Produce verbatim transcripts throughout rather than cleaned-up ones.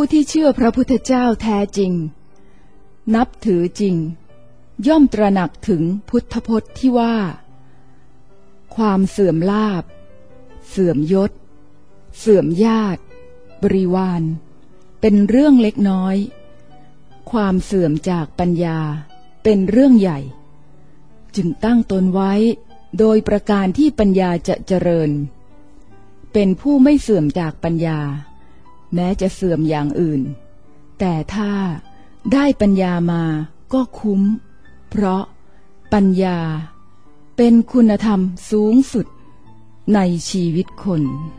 ที่เชื่อพระพุทธเจ้าแท้จริงนับถือจริงย่อมตระหนักถึงพุทธพจน์ที่ว่าความเสื่อมลาภเสื่อมยศเสื่อมญาติบริวารเป็นเรื่องเล็กน้อยความเสื่อมจากปัญญาเป็นเรื่องใหญ่จึงตั้งตนไว้โดยประการที่ปัญญาจะเจริญเป็นผู้ไม่เสื่อมจากปัญญาแม้จะเสื่อมอย่างอื่นแต่ถ้าได้ปัญญามาก็คุ้มเพราะปัญญาเป็นคุณธรรมสูงสุดในชีวิตคน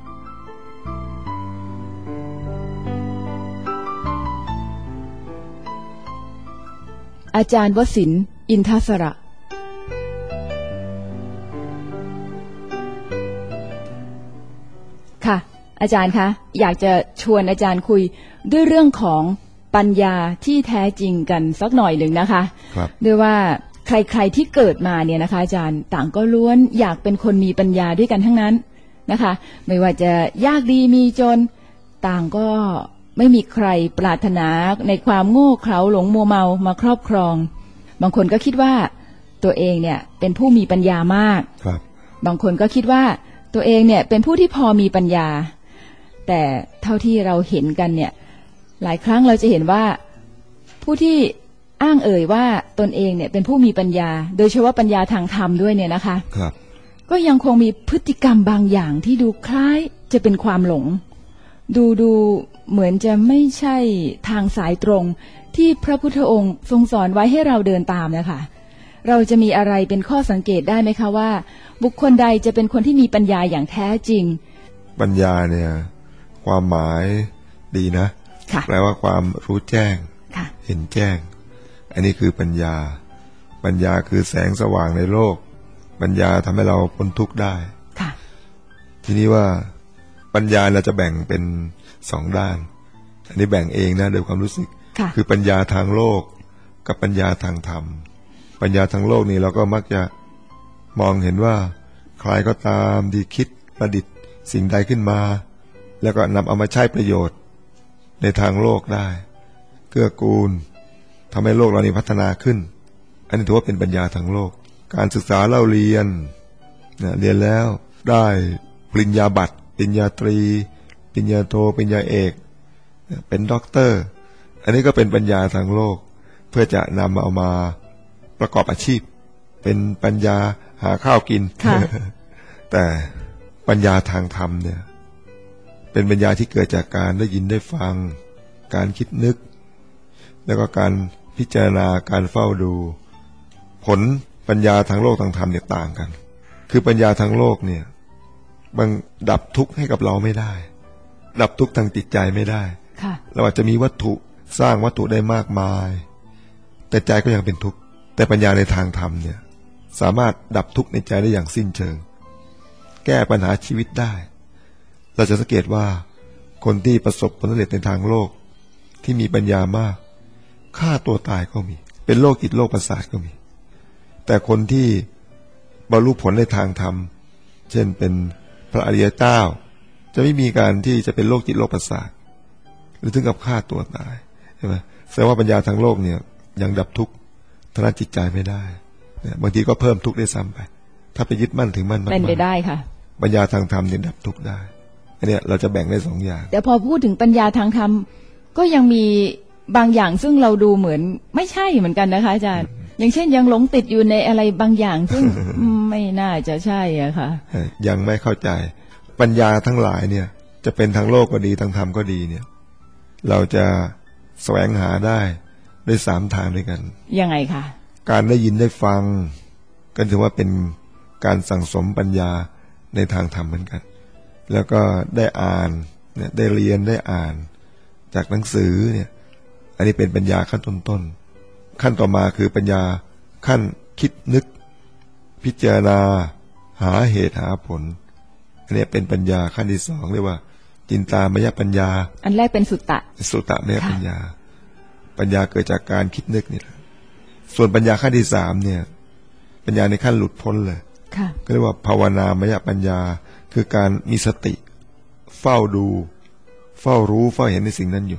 อาจารย์วสินทร์อินทสระค่ะอาจารย์คะอยากจะชวนอาจารย์คุยด้วยเรื่องของปัญญาที่แท้จริงกันสักหน่อยหนึ่งนะคะครับด้วยว่าใครๆที่เกิดมาเนี่ยนะคะอาจารย์ต่างก็ล้วนอยากเป็นคนมีปัญญาด้วยกันทั้งนั้นนะคะไม่ว่าจะยากดีมีจนต่างก็ไม่มีใครปรารถนาในความโง่เขลาหลงมัวเมามาครอบครองบางคนก็คิดว่าตัวเองเนี่ยเป็นผู้มีปัญญามากครับบางคนก็คิดว่าตัวเองเนี่ยเป็นผู้ที่พอมีปัญญาแต่เท่าที่เราเห็นกันเนี่ยหลายครั้งเราจะเห็นว่าผู้ที่อ้างเอ่ยว่าตนเองเนี่ยเป็นผู้มีปัญญาโดยเฉพาะปัญญาทางธรรมด้วยเนี่ยนะคะครับก็ยังคงมีพฤติกรรมบางอย่างที่ดูคล้ายจะเป็นความหลงดูดูเหมือนจะไม่ใช่ทางสายตรงที่พระพุทธองค์ทรงสอนไว้ให้เราเดินตามนะคะเราจะมีอะไรเป็นข้อสังเกตได้ไหมคะว่าบุคคลใดจะเป็นคนที่มีปัญญาอย่างแท้จริงปัญญาเนี่ยความหมายดีนะแปลว่าความรู้แจ้งเห็นแจ้งอันนี้คือปัญญาปัญญาคือแสงสว่างในโลกปัญญาทำให้เราพ้นทุกข์ได้ทีนี้ว่าปัญญาเราจะแบ่งเป็นสองด้านอันนี้แบ่งเองนะโดยความรู้สึกคือปัญญาทางโลกกับปัญญาทางธรรมปัญญาทางโลกนี่เราก็มักจะมองเห็นว่าใครก็ตามที่คิดประดิษฐ์สิ่งใดขึ้นมาแล้วก็นำเอามาใช้ประโยชน์ในทางโลกได้เกื้อกูลทำให้โลกเรานี้พัฒนาขึ้นอันนี้ถือว่าเป็นปัญญาทางโลกการศึกษาเล่าเรียนเนี่ยเรียนแล้วได้ปริญญาบัตรปริญญาตรีปริญญาโทปริญญาเอกเป็นด็อกเตอร์อันนี้ก็เป็นปัญญาทางโลกเพื่อจะนำเอามาประกอบอาชีพเป็นปัญญาหาข้าวกิน แต่ปัญญาทางธรรมเนี่ยเป็นปัญญาที่เกิดจากการได้ยินได้ฟังการคิดนึกแล้วก็การพิจารณาการเฝ้าดูผลปัญญาทางโลกทางธรรมเนี่ยต่างกันคือปัญญาทางโลกเนี่ยบางดับทุกข์ให้กับเราไม่ได้ดับทุกข์ทางจิตใจไม่ได้เราอาจจะมีวัตถุสร้างวัตถุได้มากมายแต่ใจก็ยังเป็นทุกข์แต่ปัญญาในทางธรรมเนี่ยสามารถดับทุกข์ในใจได้อย่างสิ้นเชิงแก้ปัญหาชีวิตได้เราจะสังเกตว่าคนที่ประสบผลสำเร็จในทางโลกที่มีปัญญามากฆ่าตัวตายก็มีเป็นโรคจิตโรคประสาทก็มีแต่คนที่บรรลุผลในทางธรรมเช่นเป็นพระอริยเจ้าจะไม่มีการที่จะเป็นโรคจิตโรคประสาทหรือถึงกับฆ่าตัวตายใช่ไหมแสดงว่าปัญญาทางโลกเนี่ยยังดับทุกข์ทางจิตใจไม่ได้บางทีก็เพิ่มทุกข์ได้ซ้ำไปถ้าไปยึดมั่นถึงมั่นมากๆเป็นไปได้ค่ะปัญญาทางธรรมเนี่ยดับทุกข์ได้อันนี้เราจะแบ่งได้สองอย่างแต่พอพูดถึงปัญญาทางธรรมก็ยังมีบางอย่างซึ่งเราดูเหมือนไม่ใช่เหมือนกันนะคะอาจารย์อย่างเช่นยังหลงติดอยู่ในอะไรบางอย่างซึ่ง ไม่น่าจะใช่อะค่ะยังไม่เข้าใจปัญญาทั้งหลายเนี่ยจะเป็นทางโลกก็ดีทางธรรมก็ดีเนี่ยเราจะแสวงหาได้ด้วยสามทางด้วยกันยังไงคะการได้ยินได้ฟังก็ถือว่าเป็นการสั่งสมปัญญาในทางธรรมเหมือนกันแล้วก็ได้อ่านเนี่ยได้เรียนได้อ่านจากหนังสือเนี่ยอันนี้เป็นปัญญาขั้นต้นๆขั้นต่อมาคือปัญญาขั้นคิดนึกพิจารณาหาเหตุหาผลอันนี้เป็นปัญญาขั้นที่สองเรียกว่าจินตามยปัญญาอันแรกเป็นสุตตะสุตตะมยปัญญาปัญญาเกิดจากการคิดนึกนี่แหละส่วนปัญญาขั้นที่สามเนี่ยปัญญาในขั้นหลุดพ้นเลยก็เรียกว่าภาวนามยปัญญาคือการมีสติเฝ้าดูเฝ้ารู้เฝ้าเห็นในสิ่งนั้นอยู่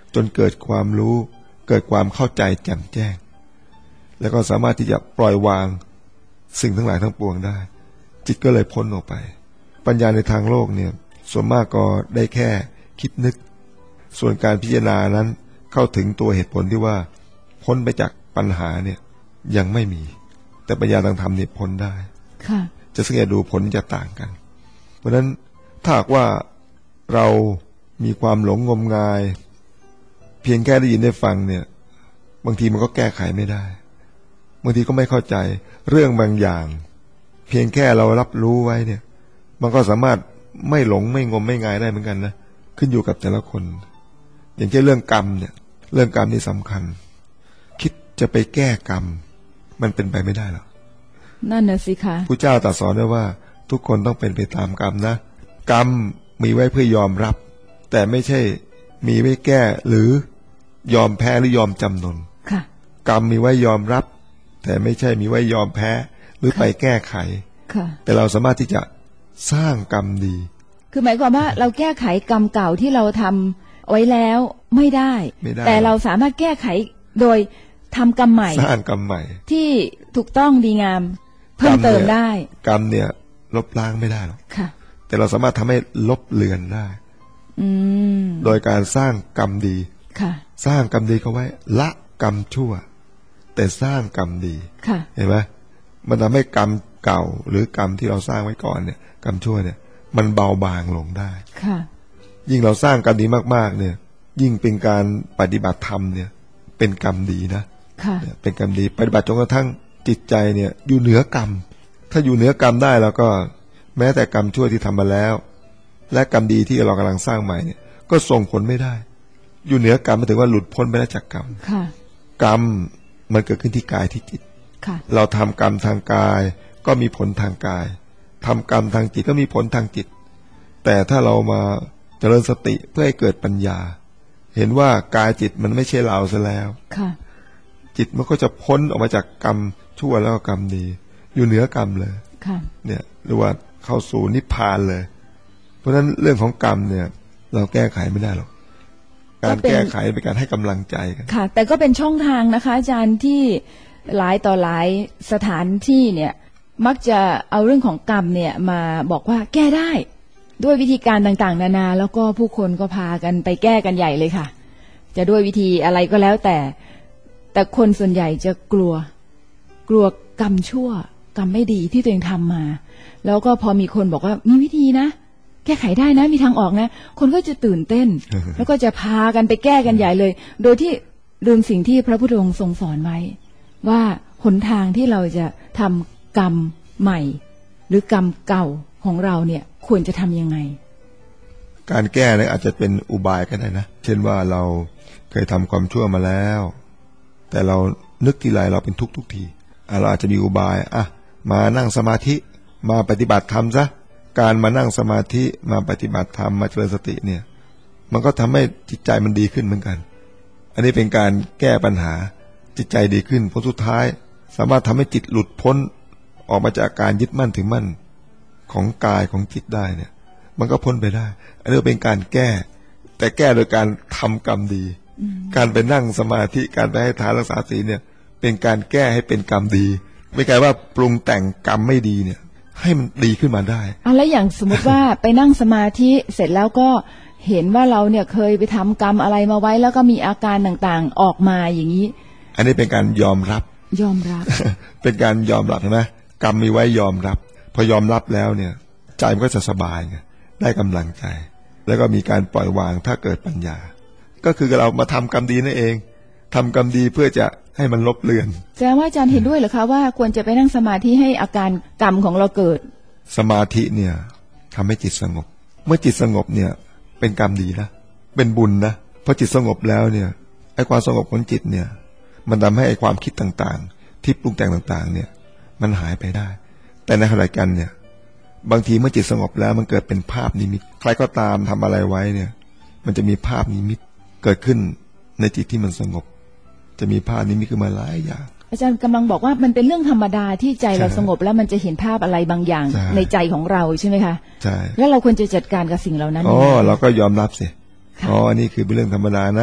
จนเกิดความรู้เกิดความเข้าใจแจ่มแจ้งแล้วก็สามารถที่จะปล่อยวางสิ่งทั้งหลายทั้งปวงได้จิตก็เลยพ้นออกไปปัญญาในทางโลกเนี่ยส่วนมากก็ได้แค่คิดนึกส่วนการพิจารณานั้นเข้าถึงตัวเหตุผลที่ว่าพ้นไปจากปัญหาเนี่ยยังไม่มีแต่ปัญญาทางธรรมเนี่ยพ้นได้ค่ะจะสังเกตดูผลจะต่างกันเพราะฉะนั้นถ้าหากว่าเรามีความหลงงมงายเพียงแค่ได้ยินได้ฟังเนี่ยบางทีมันก็แก้ไขไม่ได้บางทีก็ไม่เข้าใจเรื่องบางอย่างเพียงแค่เรารับรู้ไว้เนี่ยมันก็สามารถไม่หลงไม่งมไม่งายได้เหมือนกันนะขึ้นอยู่กับแต่ละคนอย่างเช่นเรื่องกรรมเนี่ยเรื่องกรรมนี่สำคัญคิดจะไปแก้กรรมมันเป็นไปไม่ได้หรอกนั่นน่ะสิคะพระเจ้าตรัสสอนไว้ว่าทุกคนต้องเป็นไปตามกรรมนะกรรมมีไว้เพื่อยอมรับแต่ไม่ใช่มีไว้แก้หรือยอมแพ้หรือยอมจำนนค่ะกรรมมีไว้ยอมรับแต่ไม่ใช่มีไว้ยอมแพ้หรือไปแก้ไขค่ะแต่เราสามารถที่จะสร้างกรรมดีคือหมายความว่าเราแก้ไขกรรมเก่าที่เราทำไว้แล้วไม่ได้แต่เราสามารถแก้ไขโดยทำกรรมใหม่สร้างกรรมใหม่ที่ถูกต้องดีงามเพิ่มเติมได้กรรมเนี่ยลบล้างไม่ได้หรอกค่ะแต่เราสามารถทำให้ลบเลือนได้อืมโดยการสร้างกรรมดีค่ะสร้างกรรมดีเขาไว้ละกรรมชั่วแต่สร้างกรรมดีค่ะเห็นไหมมันทำให้กรรมเก่าหรือกรรมที่เราสร้างไว้ก่อนเนี่ยกรรมชั่วเนี่ยมันเบาบางลงได้ค่ะยิ่งเราสร้างกรรมดีมากๆเนี่ยยิ่งเป็นการปฏิบัติธรรมเนี่ยเป็นกรรมดีนะค่ะเป็นกรรมดีปฏิบัติจนกระทั่งจิตใจเนี่ยอยู่เหนือกรรมถ้าอยู่เหนือกรรมได้แล้วก็แม้แต่กรรมชั่วที่ทำมาแล้วและกรรมดีที่เรากำลังสร้างใหม่เนี่ยก็ส่งผลไม่ได้อยู่เหนือกรรมหมายถึงว่าหลุดพ้นไปแล้วจากกรรมค่ะกรรมมันเกิดขึ้นที่กายที่จิตค่ะเราทำกรรมทางกายก็มีผลทางกายทำกรรมทางจิตก็มีผลทางจิตแต่ถ้าเรามาเจริญสติเพื่อให้เกิดปัญญาเห็นว่ากายจิตมันไม่ใช่เราซะแล้วค่ะจิตมันก็จะพ้นออกมาจากกรรมชั่วแล้วก็กรรมดีอยู่เหนือกรรมเลยค่ะเนี่ยหรือว่าเข้าสู่นิพพานเลยเพราะฉะนั้นเรื่องของกรรมเนี่ยเราแก้ไขไม่ได้หรอกการแก้ไขเป็นการให้กำลังใจกันค่ะแต่ก็เป็นช่องทางนะคะอาจารย์ที่หลายต่อหลายสถานที่เนี่ยมักจะเอาเรื่องของกรรมเนี่ยมาบอกว่าแก้ได้ด้วยวิธีการต่างๆนานาแล้วก็ผู้คนก็พากันไปแก้กันใหญ่เลยค่ะจะด้วยวิธีอะไรก็แล้วแต่แต่คนส่วนใหญ่จะกลัวกลัวกรรมชั่วกรรมไม่ดีที่ตัวเองทำมาแล้วก็พอมีคนบอกว่ามีวิธีนะแก้ไขได้นะมีทางออกนะคนก็จะตื่นเต้น แล้วก็จะพากันไปแก้กันใหญ่เลยโดยที่ลืมสิ่งที่พระพุทธองค์ทรงสอนไว้ว่าหนทางที่เราจะทำกรรมใหม่หรือกรรมเก่าของเราเนี่ยควรจะทำยังไงการแก้เนี่ยอาจจะเป็นอุบายก็ได้นะเช่นว่าเราเคยทำความชั่วมาแล้วแต่เรานึกทีไรเราเป็นทุกทุกทีเราอาจจะมีอุบายอ่ะมานั่งสมาธิมาปฏิบัติธรรมซะการมานั่งสมาธิมาปฏิบัติธรรมมาเจริญสติเนี่ยมันก็ทำให้จิตใจมันดีขึ้นเหมือนกันอันนี้เป็นการแก้ปัญหาจิตใจดีขึ้นผลสุดท้ายสามารถทำให้จิตหลุดพ้นออกมาจากการยึดมั่นถือมั่นของกายของจิตได้เนี่ยมันก็พ้นไปได้อันนี้เป็นการแก้แต่แก้โดยการทำกรรมดีการไปนั่งสมาธิการไปให้ทานรักษาศีลเนี่ยเป็นการแก้ให้เป็นกรรมดีไม่ใช่ว่าปรุงแต่งกรรมไม่ดีเนี่ยให้มันดีขึ้นมาได้อ่ะแล้วอย่างสมมติว่า ไปนั่งสมาธิเสร็จแล้วก็เห็นว่าเราเนี่ยเคยไปทำกรรมอะไรมาไว้แล้วก็มีอาการต่างๆออกมาอย่างนี้อันนี้เป็นการยอมรับยอมรับเป็นการยอมรับนะกรรมมีไว้ยอมรับพอยอมรับแล้วเนี่ยใจมันก็จะสบายไงได้กำลังใจแล้วก็มีการปล่อยวางถ้าเกิดปัญญาก็คือเรามาทำกรรมดีนั่นเองทำกรรมดีเพื่อจะให้มันลบเลือนแสดงว่าอาจารย์เห็นด้วยเหรอคะว่าควรจะไปนั่งสมาธิให้อาการกรรมของเราเกิดสมาธิเนี่ยทำให้จิตสงบเมื่อจิตสงบเนี่ยเป็นกรรมดีนะเป็นบุญนะพอจิตสงบแล้วเนี่ยไอ้ความสงบของจิตเนี่ยมันทำให้ไอ้ความคิดต่างๆที่ปรุงแต่งต่างๆเนี่ยมันหายไปได้แต่ในขณะกันเนี่ยบางทีเมื่อจิตสงบแล้วมันเกิดเป็นภาพนิมิตใครก็ตามทำอะไรไว้เนี่ยมันจะมีภาพนิมิตเกิดขึ้นในจิตที่มันสงบจะมีภาพนิมิตขึ้นมาหลายอย่างอาจารย์กำลังบอกว่ามันเป็นเรื่องธรรมดาที่ใจเราสงบแล้วมันจะเห็นภาพอะไรบางอย่างในใจของเราใช่ไหมคะใช่แล้วเราควรจะจัดการกับสิ่งเหล่านั้นอ๋อเราก็ยอมรับสิอ๋อนี่คือเป็นเรื่องธรรมดานะ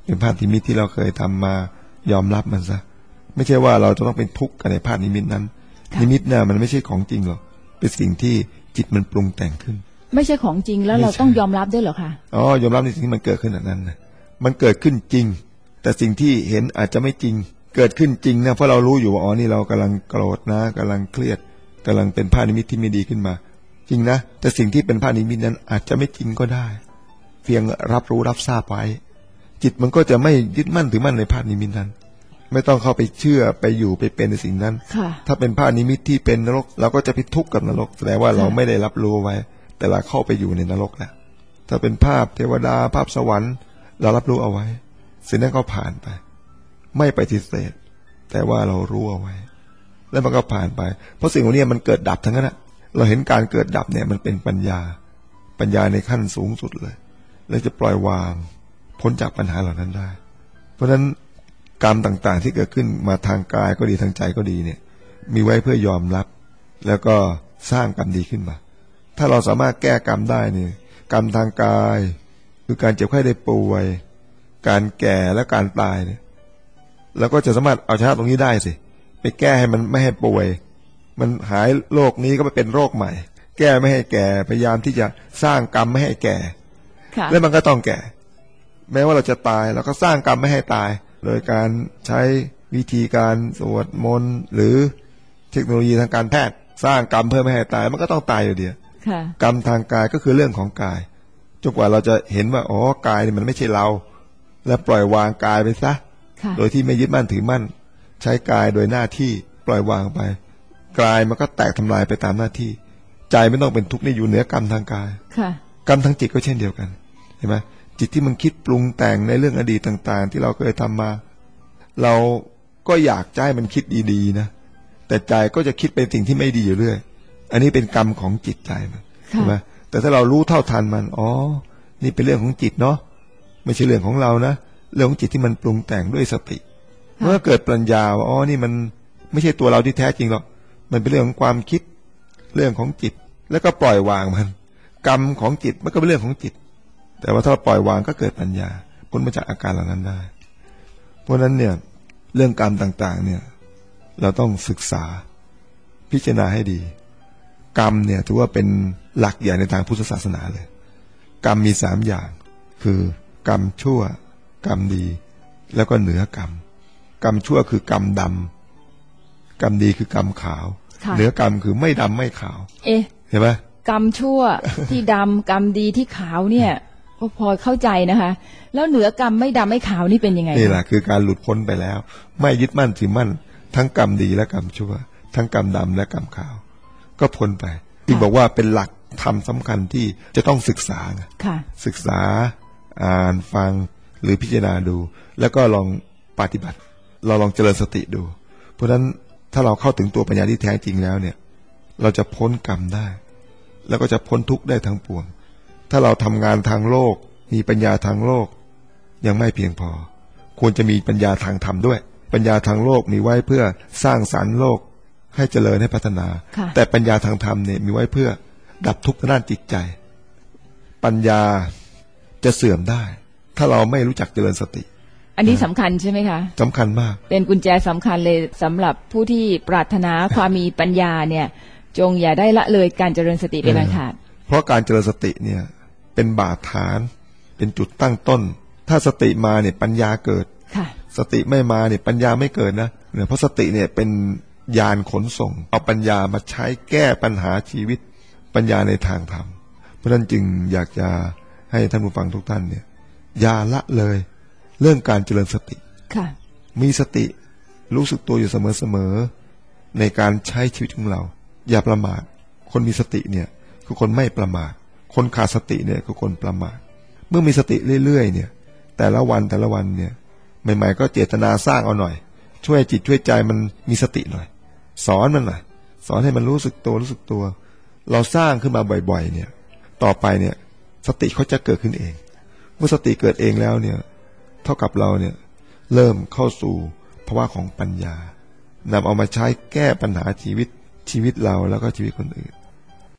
เป็นภาพนิมิตที่เราเคยทำมายอมรับมันซะไม่ใช่ว่าเราจะต้องเป็นทุกข์กับในภาพนิมิตนั้นนิมิตน่ะมันไม่ใช่ของจริงหรอกเป็นสิ่งที่จิตมันปรุงแต่งขึ้นไม่ใช่ของจริงแล้วเราต้องยอมรับด้วยเหรอคะอ๋อยอมรับในสิ่งที่มันเกิดขึ้นนั้นนะมันเกิดขึ้นจริงแต่สิ่งที่เห็นอาจจะไม่จริงเกิดขึ้นจริงนะเพราะเรารู้อยู่ว่าอ๋อนี่เรากำลังโกรธนะกำลังเครียดกำลังเป็นภาพนิมิตที่ไม่ดีขึ้นมาจริงนะแต่สิ่งที่เป็นภาพนิมิตนั้นอาจจะไม่จริงก็ได้เพียงรับรู้รับทราบไว้จิตมันก็จะไม่ยึดมั่นถือมั่นในภาพนิมิตนั้นไม่ต้องเข้าไปเชื่อไปอยู่ไปเป็นในสิ่งนั้นถ้าเป็นภาพนิมิตที่เป็นนรกเราก็จะไปทุกข์กับนรกแสดงว่าเราไม่ได้รับรู้ไว้แต่เราเข้าไปอยู่ในนรกแล้วถ้าเป็นภาพเทวดาภาพสวรรค์เรารับรู้เอาไว้สิ่งนั้นก็ผ่านไปไม่ปฏิเสธแต่ว่าเรารู้เอาไว้แล้วมันก็ผ่านไปเพราะสิ่งเหล่านี้มันเกิดดับทั้งนั้นนะเราเห็นการเกิดดับเนี่ยมันเป็นปัญญาปัญญาในขั้นสูงสุดเลยแล้วจะปล่อยวางพ้นจากปัญหาเหล่านั้นได้เพราะฉะนั้นกรรมต่างๆที่เกิดขึ้นมาทางกายก็ดีทางใจก็ดีเนี่ยมีไว้เพื่อยอมรับแล้วก็สร้างกรรมดีขึ้นมาถ้าเราสามารถแก้กรรมได้เนี่ยกรรมทางกายคือการเจ็บไข้ได้ป่วยการแก่และการตายเนี่ยเราก็จะสามารถเอาชนะตรงนี้ได้สิไปแก้ให้มันไม่ให้ป่วยมันหายโรคนี้ก็ไปเป็นโรคใหม่แก้ไม่ให้แก่พยายามที่จะสร้างกรรมไม่ให้แก่แล้วมันก็ต้องแก่แม้ว่าเราจะตายเราก็สร้างกรรมไม่ให้ตายโดยการใช้วิธีการสวดมนต์หรือเทคโนโลยีทางการแพทย์สร้างกรรมเพื่อไม่ให้ตายมันก็ต้องตายอยู่ดีกรรมทางกายก็คือเรื่องของกายจนกว่าเราจะเห็นว่าอ๋อกายนี่มันไม่ใช่เราและปล่อยวางกายไปซะโดยที่ไม่ยึดมั่นถือมั่นใช้กายโดยหน้าที่ปล่อยวางไปกายมันก็แตกทำลายไปตามหน้าที่ใจไม่ต้องเป็นทุกข์นี่อยู่เหนือกรรมทางกายกรรมทางจิตก็เช่นเดียวกันเห็นไหมจิตที่มันคิดปรุงแต่งในเรื่องอดีตต่างๆที่เราเคยทำมาเราก็อยากให้มันคิดดีๆนะแต่ใจก็จะคิดเป็นสิ่งที่ไม่ดีอยู่เรื่อยอันนี้เป็นกรรมของจิตใจมันใช่ไหมแต่ถ้าเรารู้เท่าทันมันอ๋อนี่เป็นเรื่องของจิตเนาะไม่ใช่เรื่องของเรานะเรื่องของจิตที่มันปรุงแต่งด้วยสติเมื่อเกิดปัญญาว่าอ๋อนี่มันไม่ใช่ตัวเราที่แท้จริงหรอกมันเป็นเรื่องของความคิดเรื่องของจิตแล้วก็ปล่อยวางมันกรรมของจิตมันก็เป็นเรื่องของจิตแต่ว่าถ้าปล่อยวางก็เกิดปัญญาพ้นมาจากอาการเหล่านั้นได้เพราะนั้นเนี่ยเรื่องกรรมต่างๆเนี่ยเราต้องศึกษาพิจารณาให้ดีกรรมเนี่ยถือว่าเป็นหลักใหญ่ในทางพุทธศาสนาเลยกรรมมีสามอย่างคือกรรมชั่วกรรมดีแล้วก็เหนือกรรมกรรมชั่วคือกรรมดำกรรมดีคือกรรมขาวเหนือกรรมคือไม่ดำไม่ขาวเอ๊ะเห็นไหมกรรมชั่วที่ดำกรรมดีที่ขาวเนี่ยก็พอเข้าใจนะคะแล้วเหนือกรรมไม่ดำไม่ขาวนี่เป็นยังไงนี่แหละคือการหลุดพ้นไปแล้วไม่ยึดมั่นถือมั่นทั้งกรรมดีและกรรมชั่วทั้งกรรมดำและกรรมขาวก็พ้นไปที่บอกว่าเป็นหลักธรรมสำคัญที่จะต้องศึกษาศึกษาอ่านฟังหรือพิจารณาดูแล้วก็ลองปฏิบัติเราลองเจริญสติดูเพราะฉะนั้นถ้าเราเข้าถึงตัวปัญญาที่แท้จริงแล้วเนี่ยเราจะพ้นกรรมได้แล้วก็จะพ้นทุกข์ได้ทั้งปวงถ้าเราทำงานทางโลกมีปัญญาทางโลกยังไม่เพียงพอควรจะมีปัญญาทางธรรมด้วยปัญญาทางโลกมีไว้เพื่อสร้างสรรค์โลกให้เจริญให้พัฒนาแต่ปัญญาทางธรรมเนี่ยมีไว้เพื่อดับทุกข์ด้านจิตใจปัญญาจะเสื่อมได้ถ้าเราไม่รู้จักเจริญสติอันนี้สำคัญใช่ไหมคะสำคัญมากเป็นกุญแจสำคัญเลยสำหรับผู้ที่ปรารถนาความมีปัญญาเนี่ยจงอย่าได้ละเลยการเจริญสติเป็นอันขาดเพราะการเจริญสติเนี่ยเป็นบาดฐานเป็นจุดตั้งต้นถ้าสติมาเนี่ยปัญญาเกิดสติไม่มาเนี่ยปัญญาไม่เกิดนะเพราะสติเนี่ยเป็นยานขนส่งเอาปัญญามาใช้แก้ปัญหาชีวิตปัญญาในทางธรรมเพราะฉะนั้นจึงอยากจะให้ท่านผู้ฟังทุกท่านเนี่ยอย่าละเลยเรื่องการเจริญสติมีสติรู้สึกตัวอยู่เสมอๆในการใช้ชีวิตของเราอย่าประมาทคนมีสติเนี่ยคือคนไม่ประมาทคนขาดสติเนี่ยคือคนประมาทเมื่อมีสติเรื่อยๆเนี่ยแต่ละวันแต่ละวันเนี่ยใหม่ๆก็เจตนาสร้างเอาหน่อยช่วยจิตช่วยใจมันมีสติหน่อยสอนมันหน่อยสอนให้มันรู้สึกตัวรู้สึกตัวเราสร้างขึ้นมาบ่อยๆเนี่ยต่อไปเนี่ยสติเขาจะเกิดขึ้นเองเมื่อสติเกิดเองแล้วเนี่ยเท่ากับเราเนี่ยเริ่มเข้าสู่ภาวะของปัญญานำเอามาใช้แก้ปัญหาชีวิตชีวิตเราแล้วก็ชีวิตคนอื่น